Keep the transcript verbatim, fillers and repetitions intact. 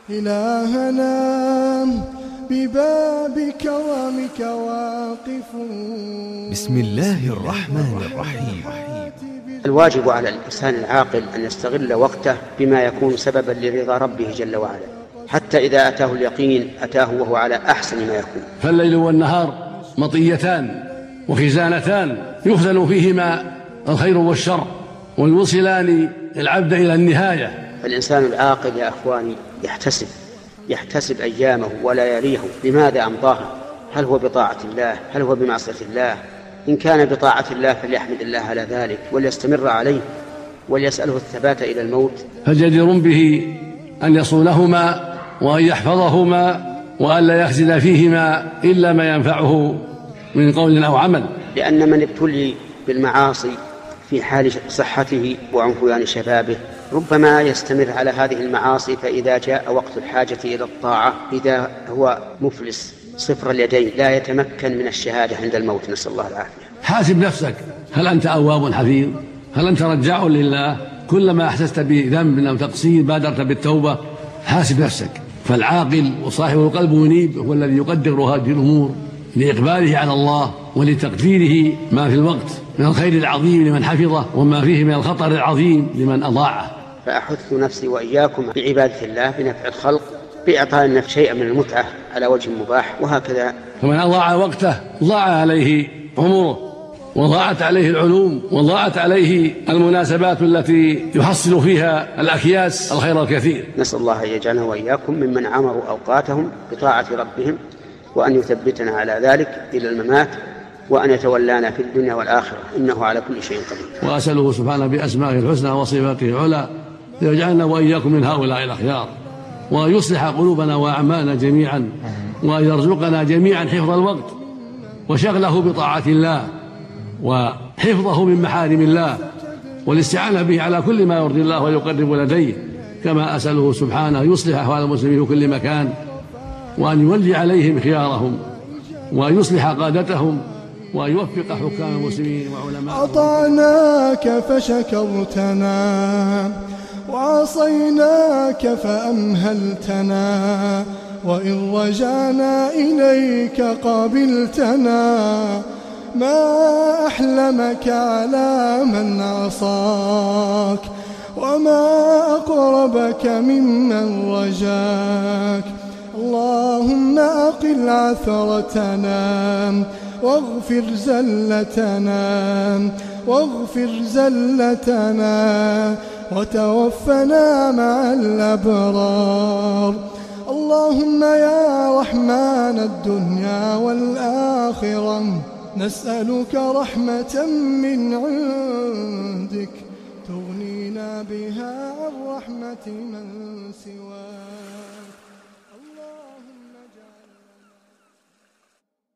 إلهنا بباب كرمك واقف. بسم الله الرحمن الرحيم. الواجب على الإنسان العاقل أن يستغل وقته بما يكون سببا لرضا ربه جل وعلا، حتى إذا أتاه اليقين أتاه وهو على أحسن ما يكون. فالليل والنهار مطيتان وخزانتان يخزن فيهما الخير والشر ويوصلان العبد إلى النهاية. فالإنسان العاقل يا أخواني يحتسب يحتسب أيامه ولياليه بماذا أمضاها، هل هو بطاعة الله، هل هو بمعصية الله؟ إن كان بطاعة الله فليحمد الله على ذلك وليستمر عليه وليسأله الثبات إلى الموت. فجدير به أن يصونهما وأن يحفظهما وأن لا يخزن فيهما إلا ما ينفعه من قول أو عمل، لأن من ابتلي بالمعاصي في حال صحته وعنفوان شبابه ربما يستمر على هذه المعاصي، فإذا جاء وقت الحاجة إلى الطاعة إذا هو مفلس صفر اليدين لا يتمكن من الشهادة عند الموت، نسأل الله العافية. حاسب نفسك، هل أنت أواب حفيظ؟ هل أنت رجاع لله؟ كلما أحسست بذنب أو تقصير بادرت بالتوبة؟ حاسب نفسك. فالعاقل وصاحب القلب منيب هو الذي يقدر هذه الأمور لإقباله على الله ولتقديره ما في الوقت من الخير العظيم لمن حفظه وما فيه من الخطر العظيم لمن أضاعه. فأحث نفسي وإياكم بعبادة الله بنفع الخلق بإعطاء النفس شيئا من المتعة على وجه مباح، وهكذا. فمن أضاع وقته ضاع عليه عمره وضاعت عليه العلوم وضاعت عليه المناسبات التي يحصل فيها الأكياس الخير الكثير. نسأل الله أن يجعلنا وإياكم ممن عمروا أوقاتهم بطاعة ربهم، وأن يثبتنا على ذلك إلى الممات، وأن يتولانا في الدنيا والآخرة، إنه على كل شيء قدير. وأسأله سبحانه بأسمائه الحسنى وصفاته العلى ليجعلنا وإياكم من هؤلاء الأخيار، وأن يصلح قلوبنا وأعمالنا جميعا، وأن يرزقنا جميعا حفظ الوقت وشغله بطاعة الله وحفظه من محارم الله والاستعانة به على كل ما يرضي الله ويقرب لديه. كما أسأله سبحانه يصلح أحوال المسلمين في كل مكان، وأن يولي عليهم خيارهم وأن يصلح قادتهم وأن يوفق حكام المسلمين وعلماءهم. أطعناك فشكرتنا وعصيناك فأمهلتنا، وإن رجعنا إليك قبلتنا. ما أحلمك على من عصاك وما أقربك ممن رجاك. اللهم أقل عثرتنا واغفر زلتنا واغفر زلتنا وتوفنا مع الأبرار. اللهم يا رحمن الدنيا والآخرة نسألك رحمة من عندك تغنينا بها عن رحمة من سواك.